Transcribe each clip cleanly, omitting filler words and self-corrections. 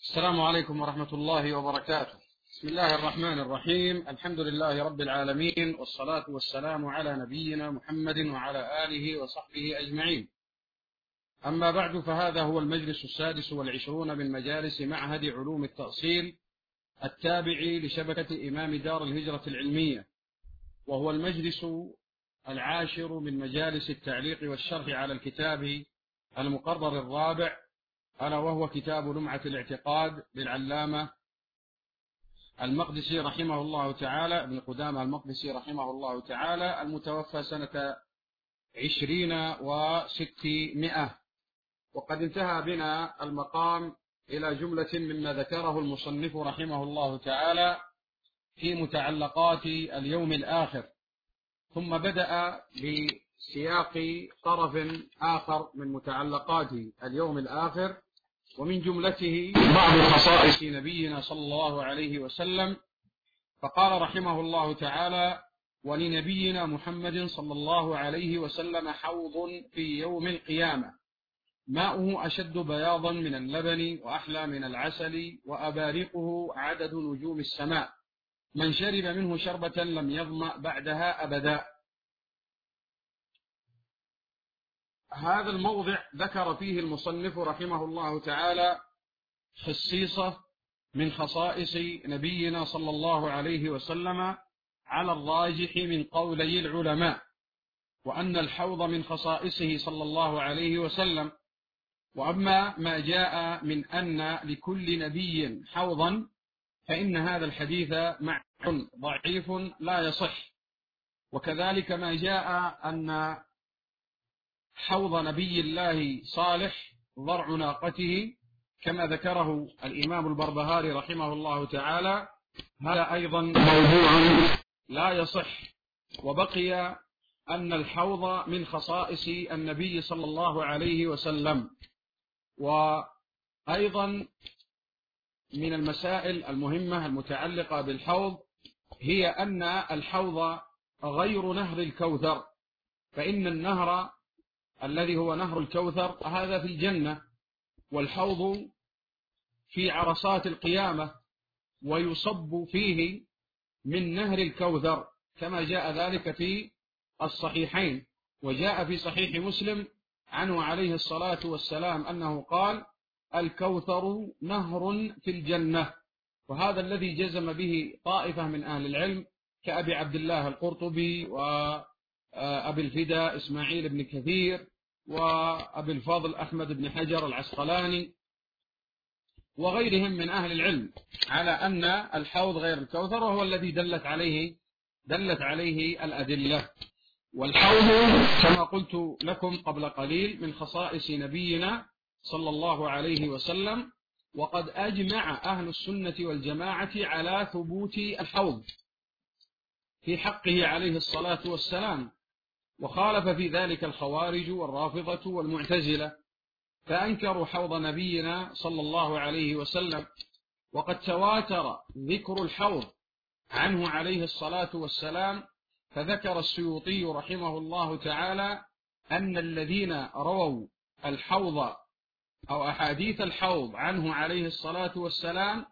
السلام عليكم ورحمة الله وبركاته. بسم الله الرحمن الرحيم. الحمد لله رب العالمين، والصلاة والسلام على نبينا محمد وعلى آله وصحبه أجمعين. أما بعد، فهذا هو المجلس 26 من مجالس معهد علوم التأصيل التابع لشبكة إمام دار الهجرة العلمية، وهو المجلس 10 من مجالس التعليق والشرح على الكتاب المقرر الرابع، ألا وهو كتاب لمعة الاعتقاد للعلامة المقدسي رحمه الله تعالى، ابن قدامة المقدسي رحمه الله تعالى، المتوفى سنة 20 و600. وقد انتهى بنا المقام إلى جملة مما ذكره المصنف رحمه الله تعالى في متعلقات اليوم الآخر، ثم بدأ بسياق طرف آخر من متعلقات اليوم الآخر، ومن جملته بعض خصائص نبينا صلى الله عليه وسلم. فقال رحمه الله تعالى: ولنبينا محمد صلى الله عليه وسلم حوض في يوم القيامة ماؤه أشد بياضا من اللبن وأحلى من العسل وأبارقه عدد نجوم السماء، من شرب منه شربة لم يظمأ بعدها أبدا. هذا الموضع ذكر فيه المصنف رحمه الله تعالى خصيصة من خصائص نبينا صلى الله عليه وسلم على الراجح من قولي العلماء، وأن الحوض من خصائصه صلى الله عليه وسلم. وأما ما جاء من أن لكل نبي حوضا فإن هذا الحديث معنى ضعيف لا يصح، وكذلك ما جاء أن حوض نبي الله صالح ضرع ناقته كما ذكره الإمام البربهاري رحمه الله تعالى، هذا أيضا موضوع لا يصح. وبقي أن الحوض من خصائص النبي صلى الله عليه وسلم. وأيضا من المسائل المهمة المتعلقة بالحوض هي أن الحوض غير نهر الكوثر، فإن النهر الذي هو نهر الكوثر هذا في الجنة، والحوض في عرصات القيامة ويصب فيه من نهر الكوثر، كما جاء ذلك في الصحيحين. وجاء في صحيح مسلم عنه عليه الصلاة والسلام أنه قال: الكوثر نهر في الجنة. وهذا الذي جزم به طائفة من أهل العلم كأبي عبد الله القرطبي وأبي الفداء إسماعيل بن كثير وأبي الفضل أحمد بن حجر العسقلاني وغيرهم من أهل العلم، على أن الحوض غير الكوثر، وهو الذي دلت عليه الأدلة. والحوض كما قلت لكم قبل قليل من خصائص نبينا صلى الله عليه وسلم، وقد أجمع أهل السنة والجماعة على ثبوت الحوض في حقه عليه الصلاة والسلام، وخالف في ذلك الخوارج والرافضة والمعتزلة، فأنكروا حوض نبينا صلى الله عليه وسلم. وقد تواتر ذكر الحوض عنه عليه الصلاة والسلام، فذكر السيوطي رحمه الله تعالى أن الذين رووا الحوض أو أحاديث الحوض عنه عليه الصلاة والسلام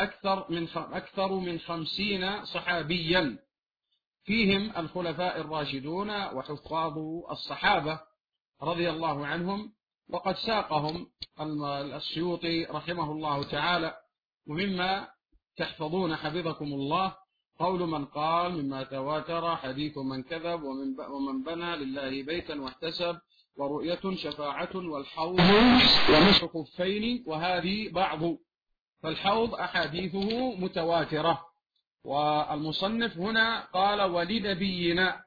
أكثر من 50 صحابيا، فيهم الخلفاء الراشدون وحفاظ الصحابة رضي الله عنهم، وقد ساقهم السيوطي رحمه الله تعالى. ومما تحفظون حفظكم الله قول من قال: مما تواتر حديث من كذب ومن بنى لله بيتا واحتسب، ورؤية شفاعة، والحوض ومسح خفين، وهذه بعض. فالحوض أحاديثه متواترة. والمصنف هنا قال: ولنبينا،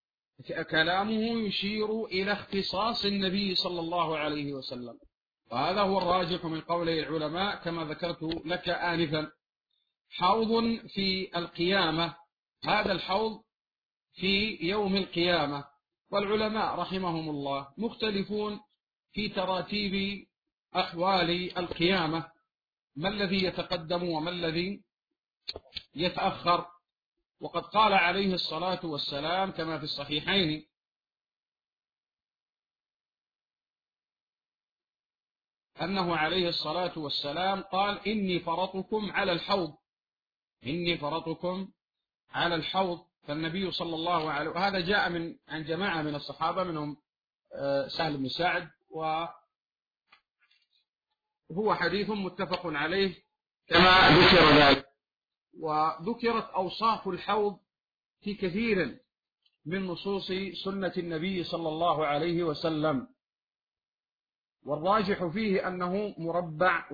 كلامه يشير إلى اختصاص النبي صلى الله عليه وسلم، وهذا هو الراجح من قول العلماء كما ذكرت لك آنفا. حوض في القيامة، هذا الحوض في يوم القيامة. والعلماء رحمهم الله مختلفون في تراتيب أحوال القيامة، ما الذي يتقدم وما الذي يتأخر. وقد قال عليه الصلاة والسلام كما في الصحيحين: أنه عليه الصلاة والسلام قال: إني فرطكم على الحوض، إني فرطكم على الحوض. فالنبي صلى الله عليه وسلم، وهذا جاء عن جماعة من الصحابة منهم سهل بن سعد، وهو حديث متفق عليه كما ذكر ذلك. وذكرت أوصاف الحوض في كثير من نصوص سنة النبي صلى الله عليه وسلم، والراجح فيه أنه مربع،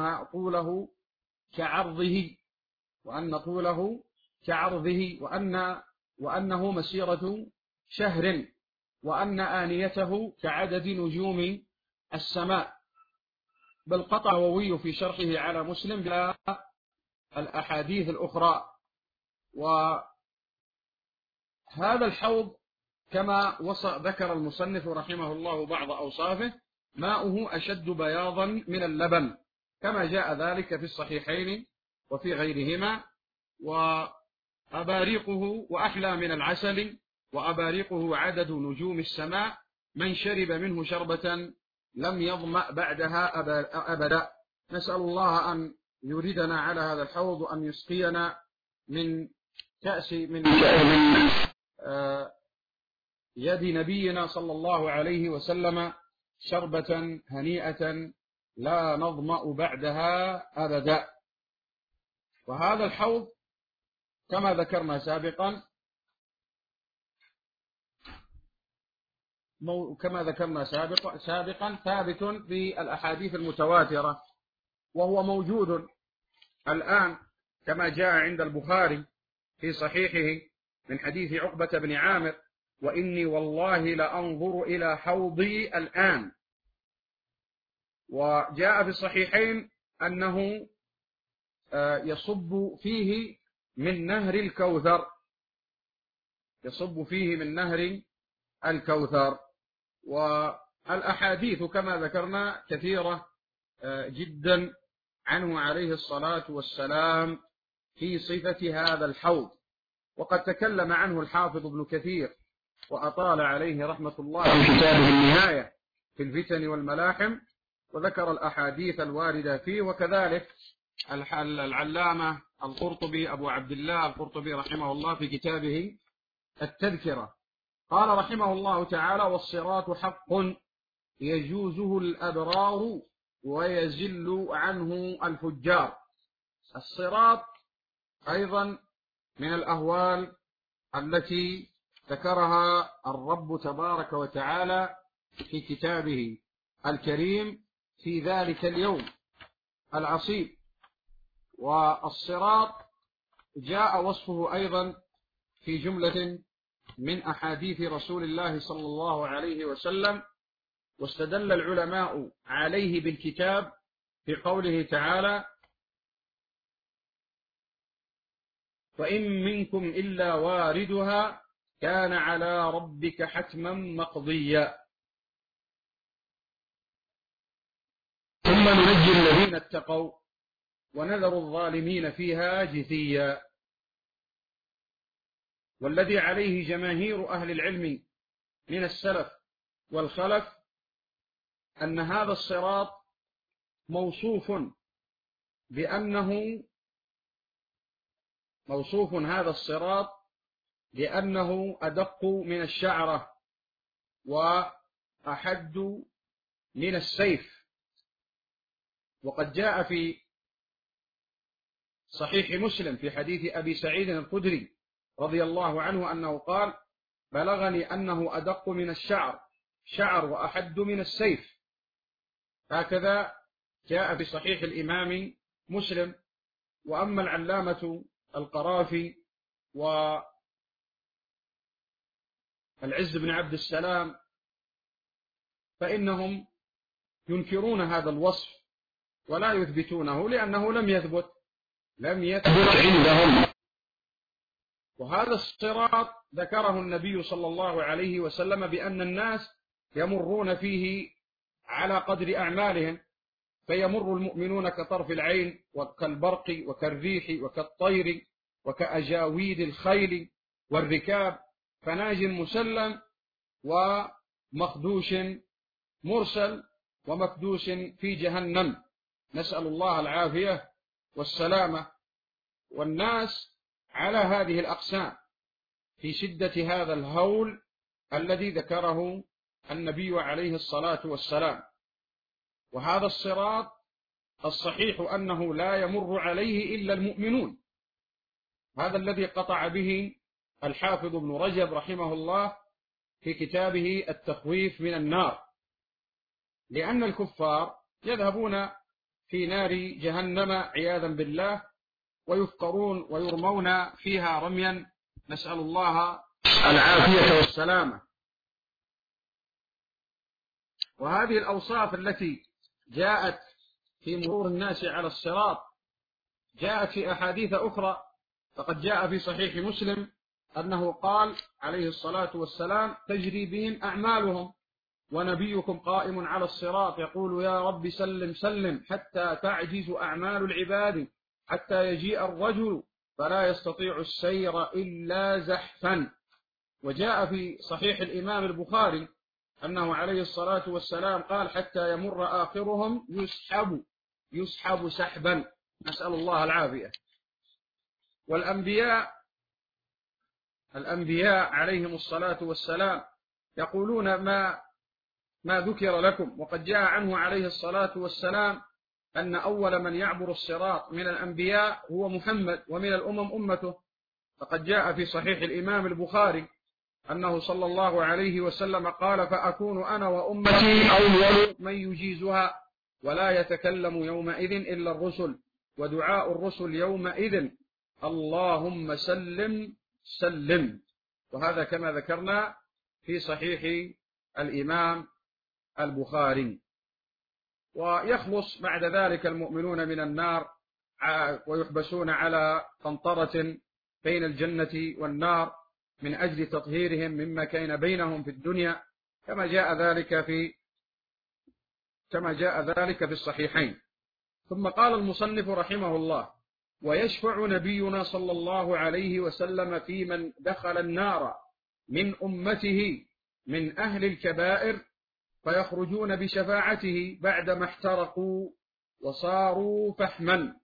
وأن طوله كعرضه، وأنه مسيرة شهر، وأن آنيته كعدد نجوم السماء. بل قطع النووي في شرحه على مسلم بلا الأحاديث الأخرى. وهذا الحوض كما ذكر المصنف رحمه الله بعض أوصافه: ماؤه أشد بياضا من اللبن، كما جاء ذلك في الصحيحين وفي غيرهما، وأباريقه وأحلى من العسل، وأباريقه عدد نجوم السماء، من شرب منه شربة لم يظمأ بعدها أبدا. نسأل الله أن يردنا على هذا الحوض، وأن يسقينا من كأس من يد نبينا صلى الله عليه وسلم شربة هنيئة لا نظمأ بعدها أبدا. وهذا الحوض كما ذكرنا سابقا ثابت في الأحاديث المتواترة، وهو موجود الآن كما جاء عند البخاري في صحيحه من حديث عقبة بن عامر: وإني والله لأنظر إلى حوضي الآن. وجاء في الصحيحين أنه يصب فيه من نهر الكوثر، والأحاديث كما ذكرنا كثيرة جدا عنه عليه الصلاة والسلام في صفة هذا الحوض. وقد تكلم عنه الحافظ ابن كثير وأطال عليه رحمة الله في كتابه النهاية في الفتن والملاحم، وذكر الأحاديث الواردة فيه، وكذلك العلامة القرطبي أبو عبد الله القرطبي رحمه الله في كتابه التذكرة. قال رحمه الله تعالى: والصراط حق يجوزه الأبرار ويزل عنه الفجار. الصراط أيضا من الأهوال التي ذكرها الرب تبارك وتعالى في كتابه الكريم في ذلك اليوم العصيب. والصراط جاء وصفه أيضا في جملة من أحاديث رسول الله صلى الله عليه وسلم، واستدل العلماء عليه بالكتاب في قوله تعالى: وإن منكم إلا واردها كان على ربك حتما مقضيا، ثم ننجي الذين اتقوا ونذر الظالمين فيها جثيا. والذي عليه جماهير أهل العلم من السلف والخلف أن هذا الصراط موصوف هذا الصراط بأنه أدق من الشعرة وأحد من السيف. وقد جاء في صحيح مسلم في حديث أبي سعيد الخدري رضي الله عنه أنه قال: بلغني أنه أدق من شعر وأحد من السيف. هكذا جاء في صحيح الإمام مسلم. وأما العلامة القرافي والعز بن عبد السلام فإنهم ينكرون هذا الوصف ولا يثبتونه، لأنه لم يثبت عندهم. وهذا الصراط ذكره النبي صلى الله عليه وسلم بأن الناس يمرون فيه على قدر أعمالهم، فيمر المؤمنون كطرف العين وكالبرق وكالريح وكالطير وكأجاويد الخيل والركاب، فناج مسلم ومخدوش مرسل، ومكدوس في جهنم، نسأل الله العافية والسلامة. والناس على هذه الأقسام في شدة هذا الهول الذي ذكره النبي عليه الصلاة والسلام. وهذا الصراط الصحيح أنه لا يمر عليه إلا المؤمنون، هذا الذي قطع به الحافظ ابن رجب رحمه الله في كتابه التخويف من النار، لأن الكفار يذهبون في نار جهنم عياذا بالله ويفقرون ويرمون فيها رميا، نسأل الله العافية والسلامة. وهذه الأوصاف التي جاءت في مرور الناس على الصراط جاءت في أحاديث أخرى، فقد جاء في صحيح مسلم أنه قال عليه الصلاة والسلام: تجري بهم أعمالهم ونبيكم قائم على الصراط يقول يا رب سلم سلم حتى تعجز أعمال العباد حتى يجيء الرجل فلا يستطيع السير إلا زحفا. وجاء في صحيح الإمام البخاري أنه عليه الصلاة والسلام قال: حتى يمر آخرهم يسحب سحبا، نسأل الله العافية. والأنبياء عليهم الصلاة والسلام يقولون ما ذكر لكم، وقد جاء عنه عليه الصلاة والسلام أن أول من يعبر الصراط من الأنبياء هو محمد، ومن الأمم أمته. فقد جاء في صحيح الإمام البخاري أنه صلى الله عليه وسلم قال: فأكون أنا وأمتي أول من يجيزها ولا يتكلم يومئذ إلا الرسل، ودعاء الرسل يومئذ اللهم سلم سلم. وهذا كما ذكرنا في صحيح الإمام البخاري. ويخلص بعد ذلك المؤمنون من النار ويحبسون على قنطرة بين الجنة والنار من أجل تطهيرهم مما كان بينهم في الدنيا، كما جاء ذلك في الصحيحين. ثم قال المصنف رحمه الله: ويشفع نبينا صلى الله عليه وسلم في من دخل النار من أمته من أهل الكبائر، فيخرجون بشفاعته بعدما احترقوا وصاروا فحما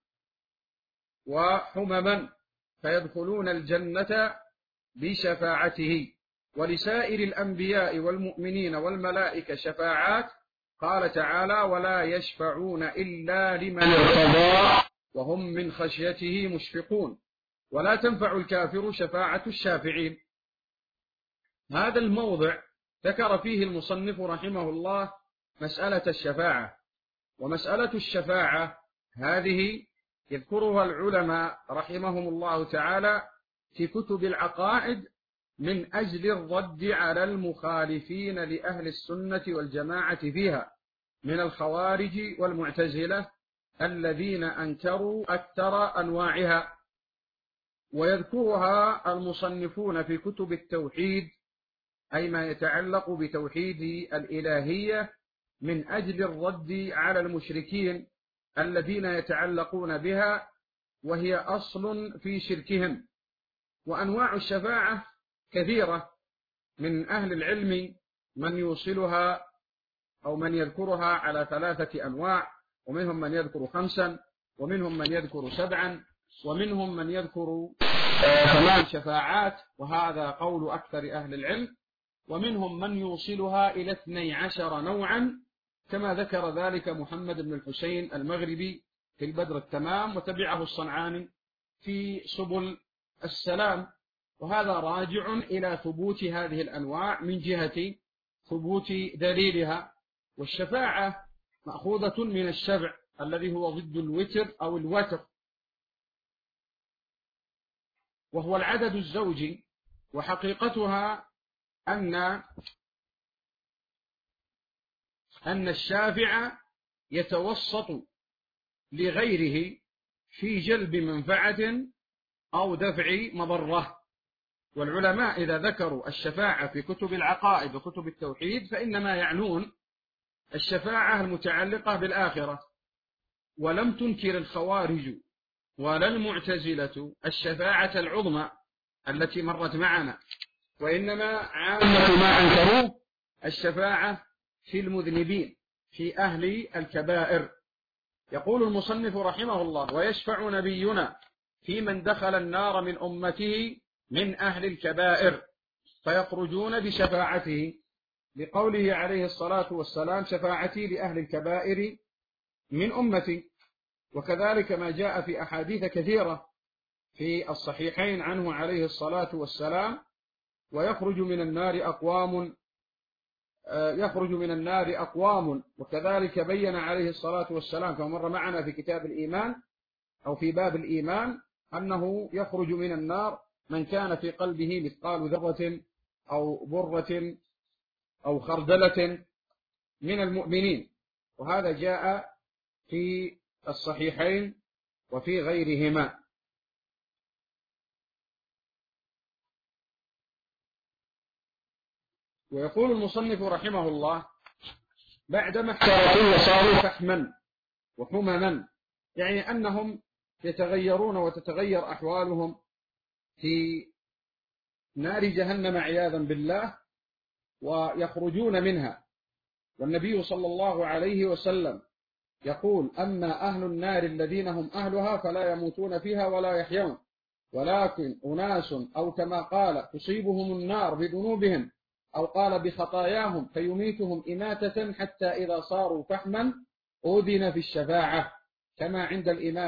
وحمما، فيدخلون الجنة بشفاعته. ولسائر الأنبياء والمؤمنين والملائكة شفاعات، قال تعالى: ولا يشفعون إلا لمن ارتضى وهم من خشيته مشفقون، ولا تنفع الكافر شفاعة الشافعين. هذا الموضع ذكر فيه المصنف رحمه الله مسألة الشفاعة. ومسألة الشفاعة هذه يذكرها العلماء رحمهم الله تعالى في كتب العقائد من أجل الرد على المخالفين لأهل السنة والجماعة فيها من الخوارج والمعتزلة الذين أنكروا أكثر أنواعها. ويذكرها المصنفون في كتب التوحيد، أي ما يتعلق بتوحيد الإلهية، من أجل الرد على المشركين الذين يتعلقون بها، وهي أصل في شركهم. وأنواع الشفاعة كثيرة، من أهل العلم من يوصلها أو من يذكرها على 3 أنواع، ومنهم من يذكر 5، ومنهم من يذكر 7، ومنهم من يذكر 8 شفاعات، وهذا قول أكثر أهل العلم. ومنهم من يوصلها إلى 12 نوعا، كما ذكر ذلك محمد بن الحسين المغربي في البدر التمام، وتبعه الصنعاني في سبل السلام. وهذا راجع إلى ثبوت هذه الأنواع من جهة ثبوت دليلها. والشفاعة مأخوذة من الشفع الذي هو ضد الوتر أو الوتر، وهو العدد الزوجي. وحقيقتها أن الشافع يتوسط لغيره في جلب منفعة أو دفع مضرة. والعلماء إذا ذكروا الشفاعة في كتب العقائد وكتب التوحيد فإنما يعنون الشفاعة المتعلقة بالآخرة. ولم تنكر الخوارج ولا المعتزلة الشفاعة العظمى التي مرت معنا، وإنما عامة ما أنكروه الشفاعة في المذنبين، في أهل الكبائر. يقول المصنف رحمه الله: ويشفع نبينا في من دخل النار من أمته من أهل الكبائر فيخرجون بشفاعته، لقوله عليه الصلاة والسلام: شفاعتي لأهل الكبائر من أمتي. وكذلك ما جاء في أحاديث كثيرة في الصحيحين عنه عليه الصلاة والسلام: ويخرج من النار أقوام يخرج من النار أقوام. وكذلك بين عليه الصلاة والسلام كما مر معنا في كتاب الإيمان أو في باب الإيمان أنه يخرج من النار من كان في قلبه مثقال ذرة أو برة أو خردلة من المؤمنين. وهذا جاء في الصحيحين وفي غيرهما. ويقول المصنف رحمه الله: بعدما احترقوا وصاروا فحما وحمما، يعني أنهم يتغيرون وتتغير أحوالهم في نار جهنم عياذا بالله ويخرجون منها. والنبي صلى الله عليه وسلم يقول: أما أهل النار الذين هم أهلها فلا يموتون فيها ولا يحيون، ولكن أناس أو كما قال تصيبهم النار بذنوبهم أو قال بخطاياهم فيميتهم إماتة حتى إذا صاروا فحما أذن في الشفاعة، كما عند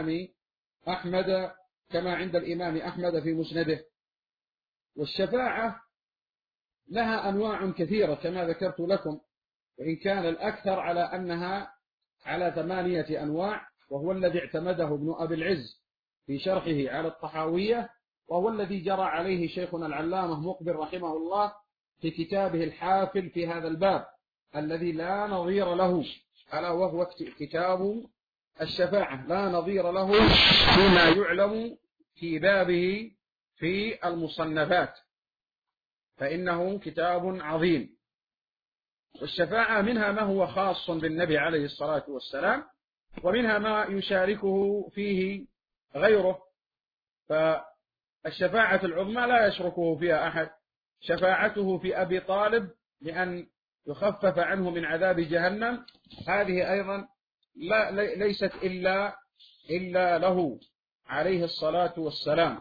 الإمام أحمد في مسنده. والشفاعة لها أنواع كثيرة كما ذكرت لكم، وإن كان الأكثر على أنها على 8 أنواع، وهو الذي اعتمده ابن أبي العز في شرحه على الطحاوية، وهو الذي جرى عليه شيخنا العلامة مقبل رحمه الله في كتابه الحافل في هذا الباب الذي لا نظير له، ألا وهو كتاب الشفاعة، لا نظير له فيما يعلم في بابه في المصنفات، فإنه كتاب عظيم. والشفاعة منها ما هو خاص بالنبي عليه الصلاة والسلام، ومنها ما يشاركه فيه غيره. فالشفاعة العظمى لا يشركه فيها أحد، شفاعته في أبي طالب لأن يخفف عنه من عذاب جهنم، هذه أيضا ليست إلا له عليه الصلاة والسلام.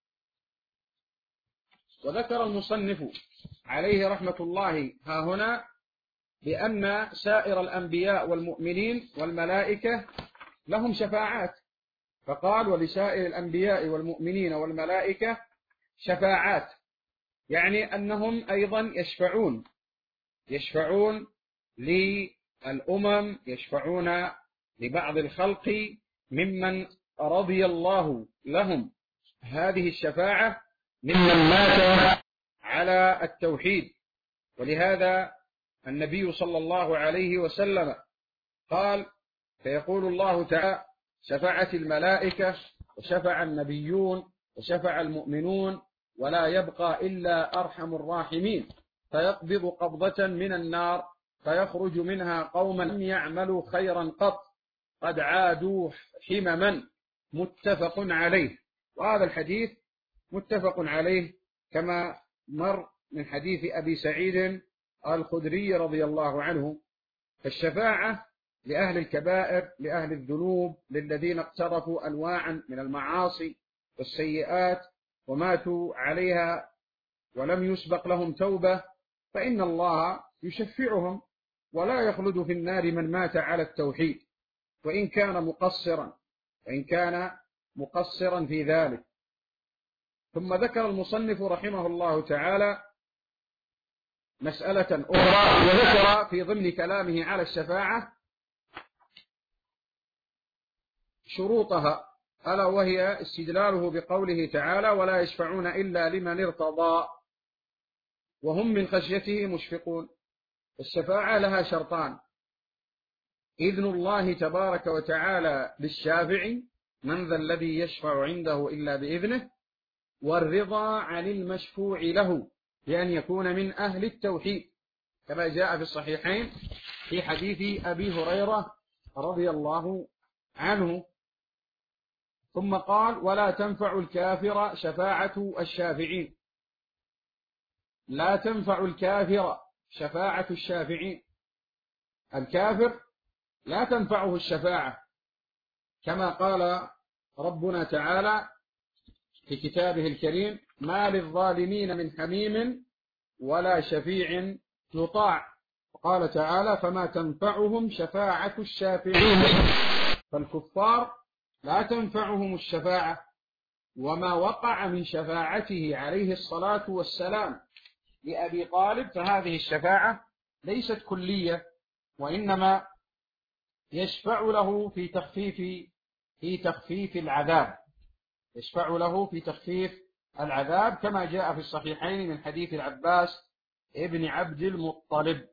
وذكر المصنف عليه رحمة الله ها هنا بأن سائر الأنبياء والمؤمنين والملائكة لهم شفاعات، فقال: ولسائر الأنبياء والمؤمنين والملائكة شفاعات، يعني أنهم أيضا يشفعون للأمم، يشفعون لبعض الخلق ممن رضي الله لهم هذه الشفاعة ممن مات على التوحيد. ولهذا النبي صلى الله عليه وسلم قال: فيقول الله تعالى: شفعت الملائكة وشفع النبيون وشفع المؤمنون ولا يبقى إلا أرحم الراحمين، فيقبض قبضة من النار فيخرج منها قوما لم يعملوا خيرا قط قد عادوا حمما، متفق عليه. وهذا الحديث متفق عليه كما مر من حديث أبي سعيد الخدري رضي الله عنه. فالشفاعة لأهل الكبائر، لأهل الذنوب، للذين اقترفوا أنواعا من المعاصي والسيئات وماتوا عليها ولم يسبق لهم توبة، فإن الله يشفعهم ولا يخلد في النار من مات على التوحيد وإن كان مقصرا في ذلك. ثم ذكر المصنف رحمه الله تعالى مسألة أخرى، وذكر في ضمن كلامه على الشفاعة شروطها، ألا وهي استدلاله بقوله تعالى: ولا يشفعون إلا لمن ارتضى وهم من خشيته مشفقون. الشفاعة لها شرطان: إذن الله تبارك وتعالى للشافع، من ذا الذي يشفع عنده إلا بإذنه، والرضا عن المشفوع له بأن يكون من أهل التوحيد، كما جاء في الصحيحين في حديث أبي هريرة رضي الله عنه. ثم قال: ولا تنفع الكافر شفاعة الشافعين، لا تنفع الكافر شفاعة الشافعين. الكافر لا تنفعه الشفاعة، كما قال ربنا تعالى في كتابه الكريم: ما للظالمين من حميم ولا شفيع يطاع. وقال تعالى: فما تنفعهم شفاعة الشافعين. فالكفار لا تنفعهم الشفاعة، وما وقع من شفاعته عليه الصلاة والسلام لأبي طالب فهذه الشفاعة ليست كلية، وإنما يشفع له في تخفيف العذاب، يشفع له في تخفيف العذاب، كما جاء في الصحيحين من حديث العباس ابن عبد المطلب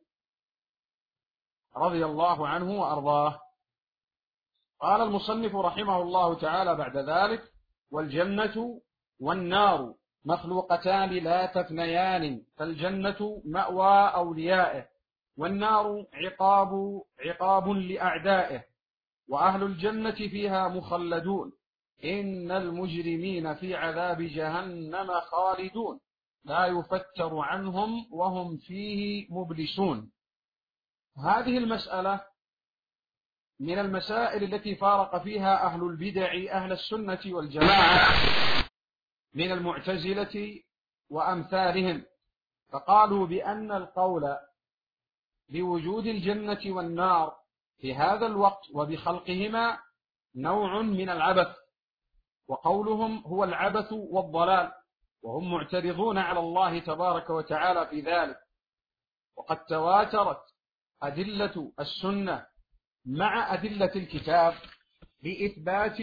رضي الله عنه وأرضاه. قال المصنف رحمه الله تعالى بعد ذلك: والجنة والنار مخلوقتان لا تفنيان، فالجنة مأوى أوليائه، والنار عقاب لأعدائه، وأهل الجنة فيها مخلدون، إن المجرمين في عذاب جهنم خالدون، لا يفتر عنهم وهم فيه مبلسون. هذه المسألة من المسائل التي فارق فيها أهل البدع أهل السنة والجماعة من المعتزلة وأمثالهم، فقالوا بأن القول بوجود الجنة والنار في هذا الوقت وبخلقهما نوع من العبث، وقولهم هو العبث والضلال، وهم معترضون على الله تبارك وتعالى في ذلك. وقد تواترت أدلة السنة مع أدلة الكتاب بإثبات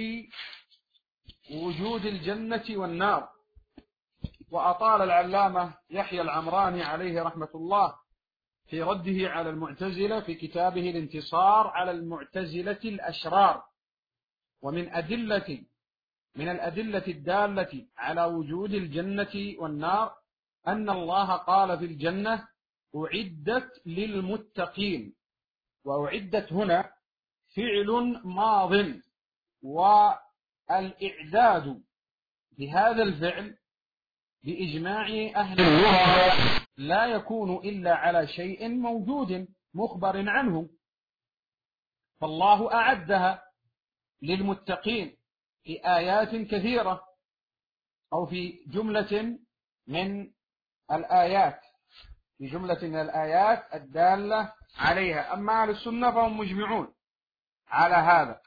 وجود الجنة والنار. وأطال العلامة يحيى العمراني عليه رحمة الله في رده على المعتزلة في كتابه الانتصار على المعتزلة الأشرار. ومن الأدلة الدالة على وجود الجنة والنار أن الله قال في الجنة: أعدت للمتقين. وأعدت هنا فعل ماض، والإعداد بهذا الفعل بإجماع أهل اللغة لا يكون إلا على شيء موجود مخبر عنه، فالله أعدها للمتقين في آيات كثيرة أو في جملة من الآيات الدالة عليها. أما أهل السنة فهم مجمعون على هذا،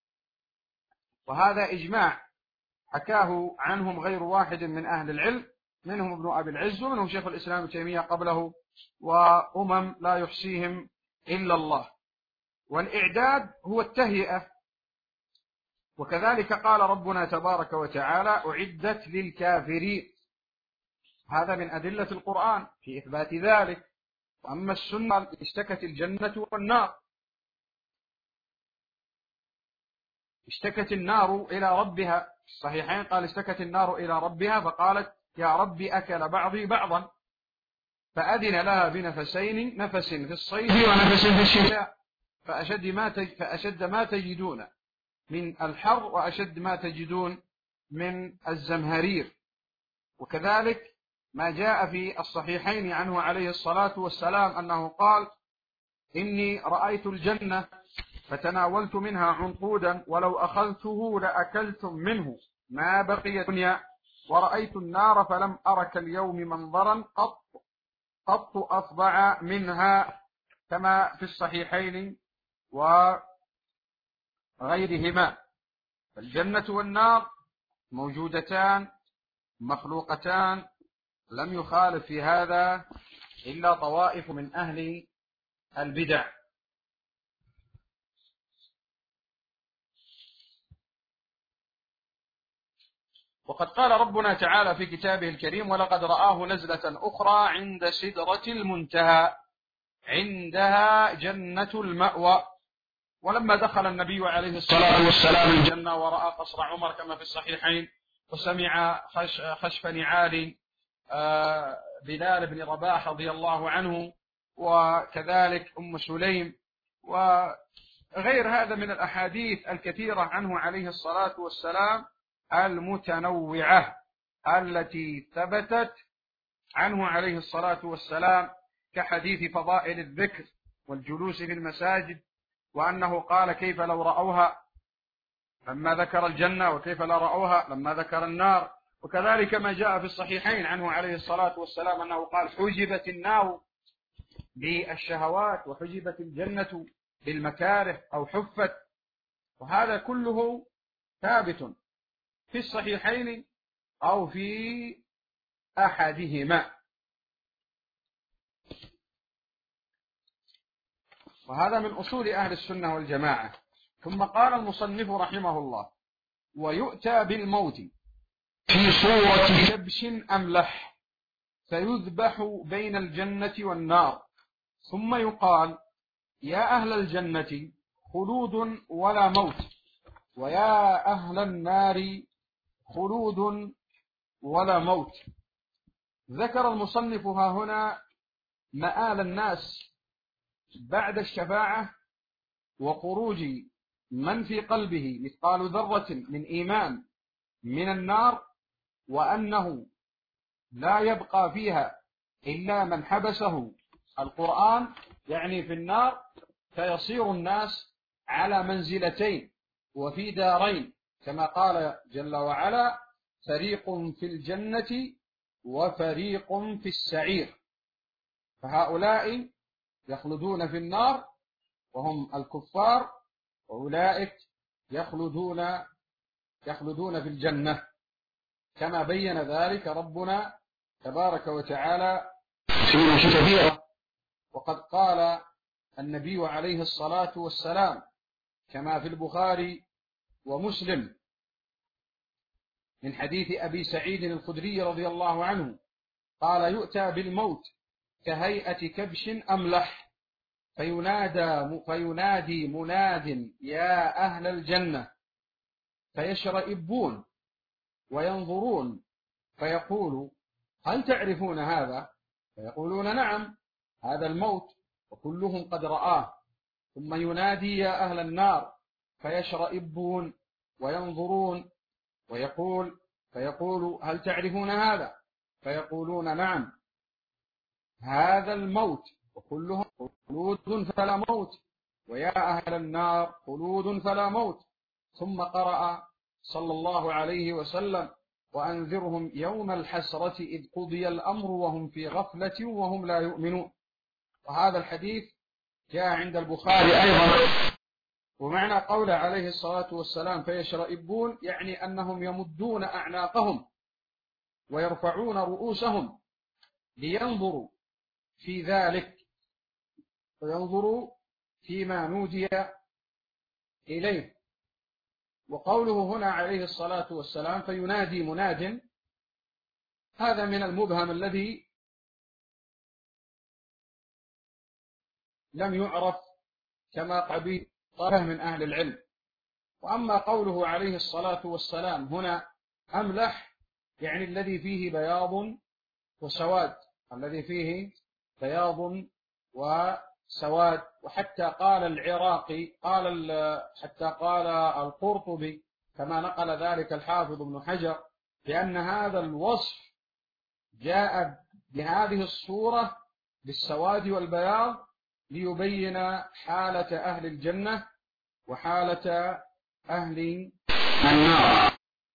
وهذا إجماع حكاه عنهم غير واحد من أهل العلم، منهم ابن أبي العز ومنهم شيخ الإسلام ابن تيمية قبله، وأمم لا يحصيهم إلا الله. والإعداد هو التهيئة، وكذلك قال ربنا تبارك وتعالى: أعدت للكافرين. هذا من أدلة القرآن في إثبات ذلك. وأما السنة اشتكت الجنة والنار، اشتكت النار إلى ربها، في الصحيحين قال: اشتكت النار إلى ربها فقالت: يا رب أكل بعضي بعضا، فأذن لها بنفسين، نفس في الصيف ونفس في الشتاء، فأشد ما تجدون من الحر وأشد ما تجدون من الزمهرير. وكذلك ما جاء في الصحيحين عنه عليه الصلاة والسلام أنه قال: إني رأيت الجنة فتناولت منها عنقودا، ولو أخذته لأكلتم منه ما بقي الدنيا، ورأيت النار فلم أرك اليوم منظرا قط أفظع منها، كما في الصحيحين وغيرهما. فالجنة والنار موجودتان مخلوقتان، لم يخالف في هذا إلا طوائف من أهل البدع. وقد قال ربنا تعالى في كتابه الكريم: ولقد رآه نزلة أخرى عند سدرة المنتهى عندها جنة المأوى. ولما دخل النبي عليه الصلاة والسلام الجنة ورأى قصر عمر كما في الصحيحين، وسمع خشف نعال بلال بن رباح رضي الله عنه، وكذلك أم سليم، وغير هذا من الأحاديث الكثيرة عنه عليه الصلاة والسلام المتنوعة التي ثبتت عنه عليه الصلاة والسلام، كحديث فضائل الذكر والجلوس في المساجد وأنه قال كيف لو رأوها لما ذكر الجنة، وكيف لا رأوها لما ذكر النار. وكذلك ما جاء في الصحيحين عنه عليه الصلاة والسلام أنه قال حجبت النار بالشهوات وحجبت الجنة بالمكاره أو حفت. وهذا كله ثابت في الصحيحين أو في أحدهما. وهذا من أصول أهل السنة والجماعة. ثم قال المصنف رحمه الله: ويؤتى بالموت في صورة كبش أملح فيذبح بين الجنة والنار، ثم يقال: يا أهل الجنة خلود ولا موت، ويا أهل النار خلود ولا موت. ذكر المصنف ها هنا مآل الناس بعد الشفاعة وخروج من في قلبه مثقال ذرة من إيمان من النار، وأنه لا يبقى فيها إلا من حبسه القرآن، يعني في النار، فيصير الناس على منزلتين وفي دارين، كما قال جل وعلا: فريق في الجنة وفريق في السعير. فهؤلاء يخلدون في النار وهم الكفار، وأولئك يخلدون في الجنة، كما بين ذلك ربنا تبارك وتعالى في كثيرة. وقد قال النبي عليه الصلاة والسلام كما في البخاري ومسلم من حديث أبي سعيد الخدري رضي الله عنه قال: يؤتى بالموت كهيئة كبش أملح فينادي مناد: يا أهل الجنة، فيشرئبون وينظرون فيقول: هل تعرفون هذا؟ فيقولون: نعم، هذا الموت، وكلهم قد رآه. ثم ينادي: يا أهل النار، فيشرئبون وينظرون فيقول: هل تعرفون هذا؟ فيقولون: نعم، هذا الموت، وكلهم خلود فلا موت، ويا أهل النار خلود فلا موت. ثم قرأ صلى الله عليه وسلم: وأنذرهم يوم الحسرة إذ قضي الأمر وهم في غفلة وهم لا يؤمنون. وهذا الحديث جاء عند البخاري أيضا. ومعنى قوله عليه الصلاة والسلام فيشرئبون، يعني أنهم يمدون أعناقهم ويرفعون رؤوسهم لينظروا في ذلك وينظروا فيما نودي إليه. وقوله هنا عليه الصلاة والسلام فينادي مناد، هذا من المبهم الذي لم يعرف كما قبيل طرف من أهل العلم. وأما قوله عليه الصلاة والسلام هنا أملح، يعني الذي فيه بياض وسواد، الذي فيه بياض وسواد. وحتى قال العراقي حتى قال القرطبي كما نقل ذلك الحافظ ابن حجر بأن هذا الوصف جاء بهذه الصورة بالسواد والبياض ليبين حالة أهل الجنة وحالة أهل النار.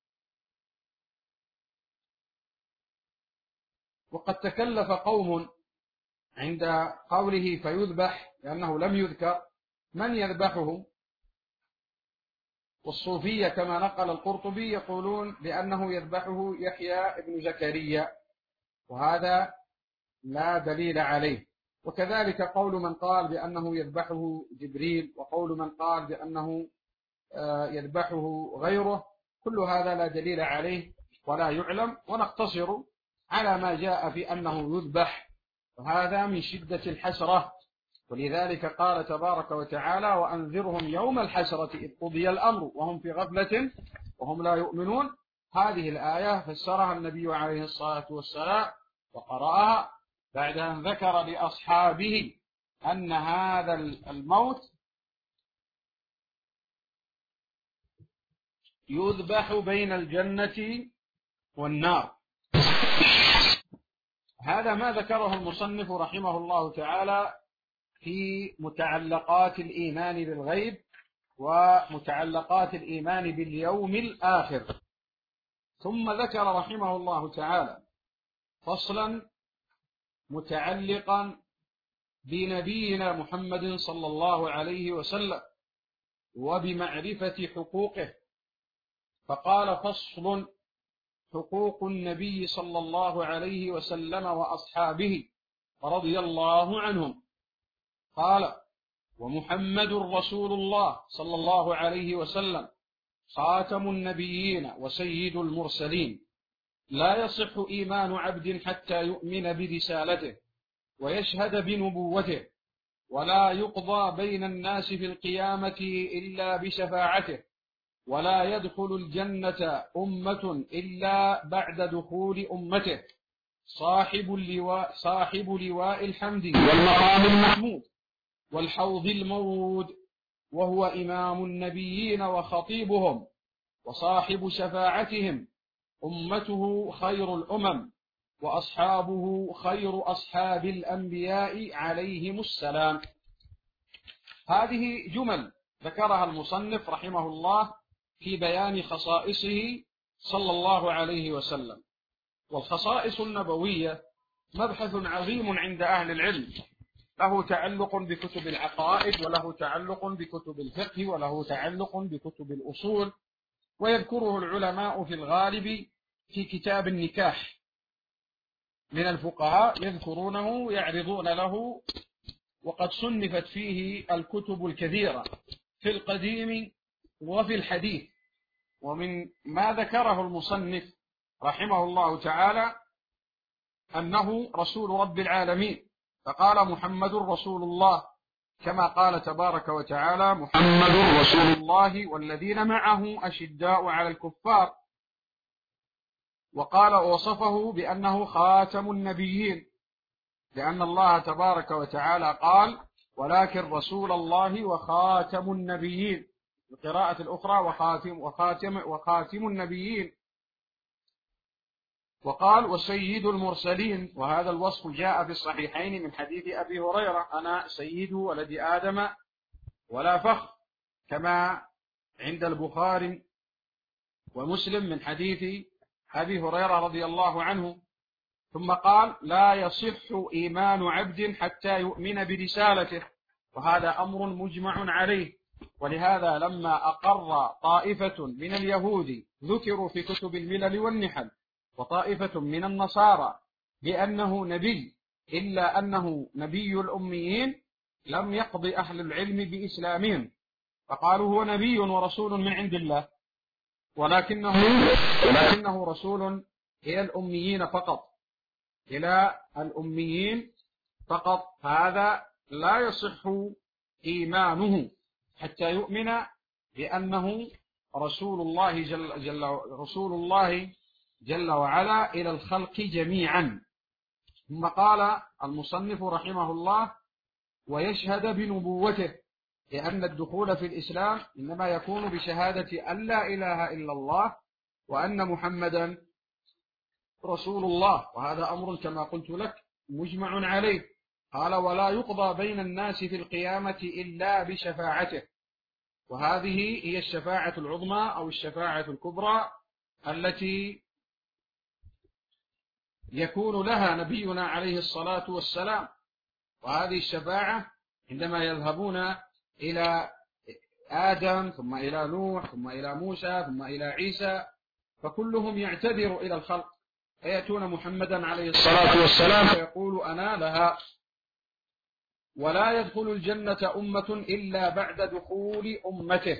وقد تكلف قوم عند قوله فيذبح لأنه لم يذكر من يذبحه، والصوفية كما نقل القرطبي يقولون بأنه يذبحه يحيى بن زكريا، وهذا لا دليل عليه. وكذلك قول من قال بأنه يذبحه جبريل، وقول من قال بأنه يذبحه غيره، كل هذا لا دليل عليه ولا يعلم، ونقتصر على ما جاء في أنه يذبح، وهذا من شدة الحسرة. ولذلك قال تبارك وتعالى: وأنذرهم يوم الحسرة إذ قضي الأمر وهم في غفلة وهم لا يؤمنون. هذه الآية فسرها النبي عليه الصلاة والسلام وقرأها بعد أن ذكر لأصحابه أن هذا الموت يذبح بين الجنة والنار. هذا ما ذكره المصنف رحمه الله تعالى في متعلقات الإيمان بالغيب ومتعلقات الإيمان باليوم الآخر. ثم ذكر رحمه الله تعالى فصلا متعلقا بنبينا محمد صلى الله عليه وسلم وبمعرفة حقوقه، فقال: فصل: حقوق النبي صلى الله عليه وسلم وأصحابه رضي الله عنهم. قال: ومحمد رسول الله صلى الله عليه وسلم خاتم النبيين وسيد المرسلين، لا يصح إيمان عبد حتى يؤمن برسالته ويشهد بنبوته، ولا يقضى بين الناس في القيامة إلا بشفاعته، ولا يدخل الجنة أمة إلا بعد دخول أمته، صاحب لواء الحمد والمقام المحمود والحوض المورود، وهو إمام النبيين وخطيبهم وصاحب شفاعتهم، أمته خير الأمم وأصحابه خير أصحاب الأنبياء عليهم السلام. هذه جمل ذكرها المصنف رحمه الله في بيان خصائصه صلى الله عليه وسلم. والخصائص النبوية مبحث عظيم عند أهل العلم، له تعلق بكتب العقائد، وله تعلق بكتب الفقه، وله تعلق بكتب الأصول، ويذكره العلماء في الغالب في كتاب النكاح. من الفقهاء يذكرونه يعرضون له، وقد صنفت فيه الكتب الكثيرة في القديم وفي الحديث. ومن ما ذكره المصنف رحمه الله تعالى أنه رسول رب العالمين، فقال: محمد رسول الله، كما قال تبارك وتعالى: محمد رسول الله والذين معه أشداء على الكفار. وقال وصفه بأنه خاتم النبيين، لأن الله تبارك وتعالى قال: ولكن رسول الله وخاتم النبيين. القراءة الأخرى وخاتم النبيين. وقال: وسيد المرسلين، وهذا الوصف جاء في الصحيحين من حديث أبي هريرة: أنا سيد ولد آدم ولا فخر، كما عند البخاري ومسلم من حديث أبي هريرة رضي الله عنه. ثم قال: لا يصح إيمان عبد حتى يؤمن برسالته، وهذا أمر مجمع عليه. ولهذا لما أقر طائفة من اليهود ذكروا في كتب الملل والنحل، وطائفة من النصارى بأنه نبي إلا أنه نبي الأميين، لم يقض أهل العلم بإسلامهم، فقالوا هو نبي ورسول من عند الله، ولكنه رسول إلى الأميين فقط، إلى الأميين فقط. هذا لا يصح إيمانه حتى يؤمن بأنه رسول الله جل وعلا إلى الخلق جميعا. ثم قال المصنف رحمه الله: ويشهد بنبوته، لأن الدخول في الإسلام إنما يكون بشهادة أن لا إله إلا الله وأن محمدا رسول الله، وهذا أمر كما قلت لك مجمع عليه. قال: ولا يقضى بين الناس في القيامة إلا بشفاعته، وهذه هي الشفاعة العظمى أو الشفاعة الكبرى التي يكون لها نبينا عليه الصلاة والسلام. وهذه الشفاعة عندما يذهبون إلى آدم ثم إلى نوح ثم إلى موسى ثم إلى عيسى، فكلهم يعتذر إلى الخلق، فيأتون محمدا عليه الصلاة والسلام فيقول: أنا لها. ولا يدخل الجنة أمة إلا بعد دخول أمته،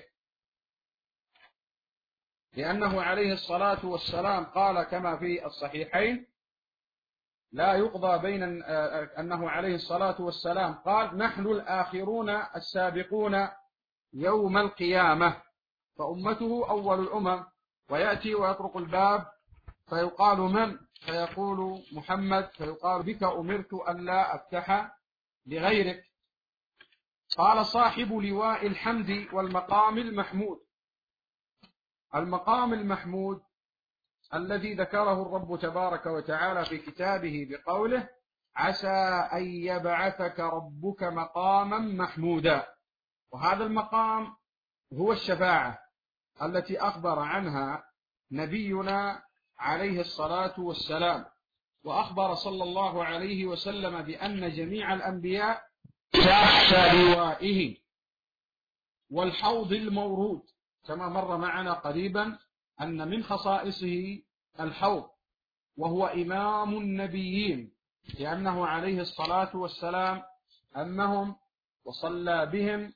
لأنه عليه الصلاة والسلام قال كما في الصحيحين: لا يقضى بين أنه عليه الصلاة والسلام قال: نحن الآخرون السابقون يوم القيامة، فأمته أول الأمم. ويأتي ويطرق الباب فيقال: من؟ فيقول: محمد، فيقال: بك أمرت أن لا أفتح لغيرك. قال: صاحب لواء الحمد والمقام المحمود. المقام المحمود الذي ذكره الرب تبارك وتعالى في كتابه بقوله: عسى أن يبعثك ربك مقاما محمودا. وهذا المقام هو الشفاعة التي أخبر عنها نبينا عليه الصلاة والسلام، وأخبر صلى الله عليه وسلم بأن جميع الأنبياء تحت لوائه. والحوض المورود كما مر معنا قريبا أن من خصائصه الحوض، وهو إمام النبيين، لأنه عليه الصلاة والسلام أمهم وصلى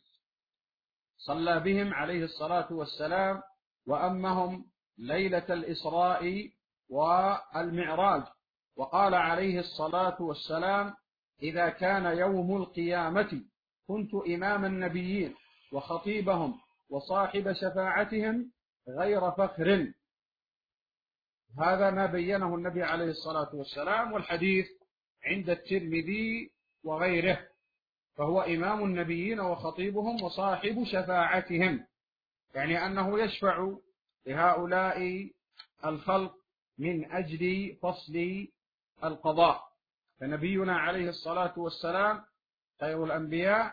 بهم عليه الصلاة والسلام، وأمهم ليلة الإسراء والمعراج. وقال عليه الصلاة والسلام: إذا كان يوم القيامة كنت إمام النبيين وخطيبهم وصاحب شفاعتهم غير فخر. هذا ما بينه النبي عليه الصلاة والسلام، والحديث عند الترمذي وغيره. فهو إمام النبيين وخطيبهم وصاحب شفاعتهم، يعني أنه يشفع لهؤلاء الخلق من أجل فصل القضاء. فنبينا عليه الصلاة والسلام خير الأنبياء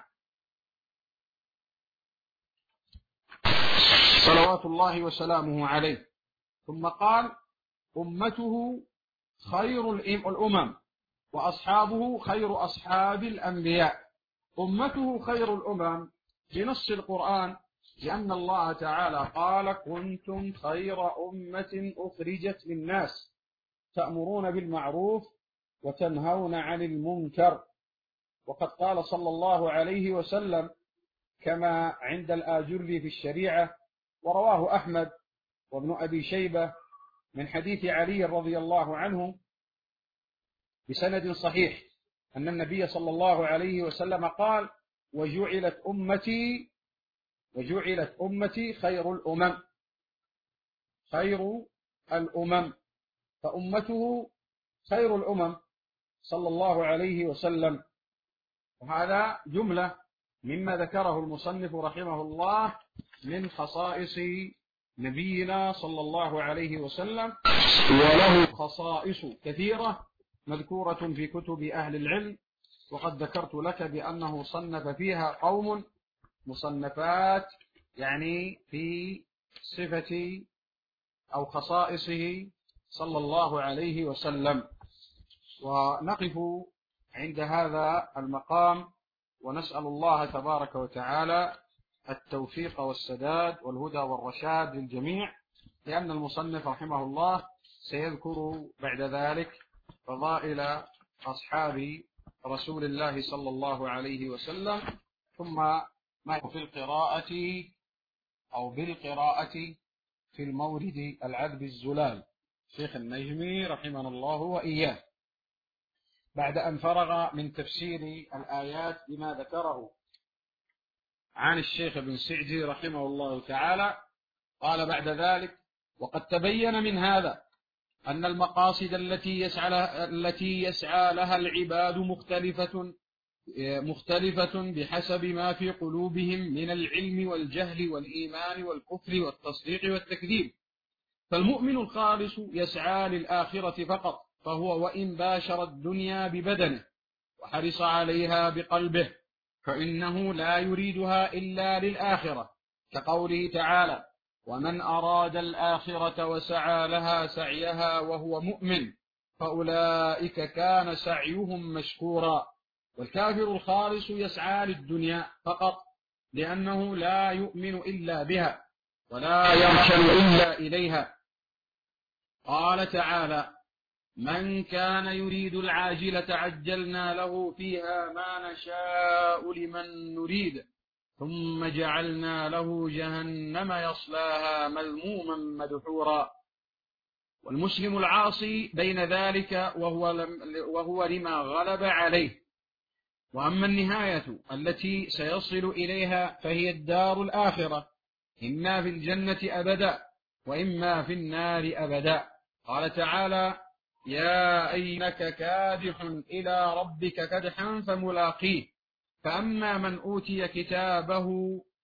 صلوات الله وسلامه عليه. ثم قال: أمته خير الأمم وأصحابه خير أصحاب الأنبياء. أمته خير الأمم بنص القرآن، لأن الله تعالى قال: كنتم خير أمة أخرجت للناس تأمرون بالمعروف وتنهون عن المنكر. وقد قال صلى الله عليه وسلم كما عند الآجري في الشريعة، ورواه أحمد وابن أبي شيبة من حديث علي رضي الله عنه بسند صحيح، أن النبي صلى الله عليه وسلم قال: وجعلت أمتي خير الأمم. فأمته خير الأمم صلى الله عليه وسلم. وهذا جملة مما ذكره المصنف رحمه الله من خصائص نبينا صلى الله عليه وسلم، وله خصائص كثيرة مذكورة في كتب أهل العلم، وقد ذكرت لك بأنه صنف فيها قوم مصنفات يعني في صفة أو خصائصه صلى الله عليه وسلم. ونقف عند هذا المقام، ونسأل الله تبارك وتعالى التوفيق والسداد والهدى والرشاد للجميع، لأن المصنف رحمه الله سيذكر بعد ذلك فضائل أصحاب رسول الله صلى الله عليه وسلم، ثم ما في القراءة أو بالقراءة في المورد العذب الزلال شيخ النجمي رحمه الله وإياه، بعد أن فرغ من تفسير الآيات بما ذكره عن الشيخ ابن سعدي رحمه الله تعالى. قال بعد ذلك: وقد تبين من هذا أن المقاصد التي يسعى لها العباد مختلفة بحسب ما في قلوبهم من العلم والجهل والإيمان والكفر والتصديق والتكذيب. فالمؤمن الخالص يسعى للآخرة فقط، فهو وإن باشر الدنيا ببدنه وحرص عليها بقلبه فإنه لا يريدها إلا للآخرة، كقوله تعالى: ومن أراد الآخرة وسعى لها سعيها وهو مؤمن فأولئك كان سعيهم مشكورا. والكافر الخالص يسعى للدنيا فقط، لأنه لا يؤمن إلا بها ولا يركن إلا إليها. قال تعالى: من كان يريد العاجلة عجلنا له فيها ما نشاء لمن نريد ثم جعلنا له جهنم يصلاها مذموما مدحورا. والمسلم العاصي بين ذلك وهو لما غلب عليه. وأما النهاية التي سيصل إليها فهي الدار الآخرة، إما في الجنة أبدا وإما في النار أبدا. قال تعالى: يا أينك كادح إلى ربك كدحا فملاقيه، فأما من أوتي كتابه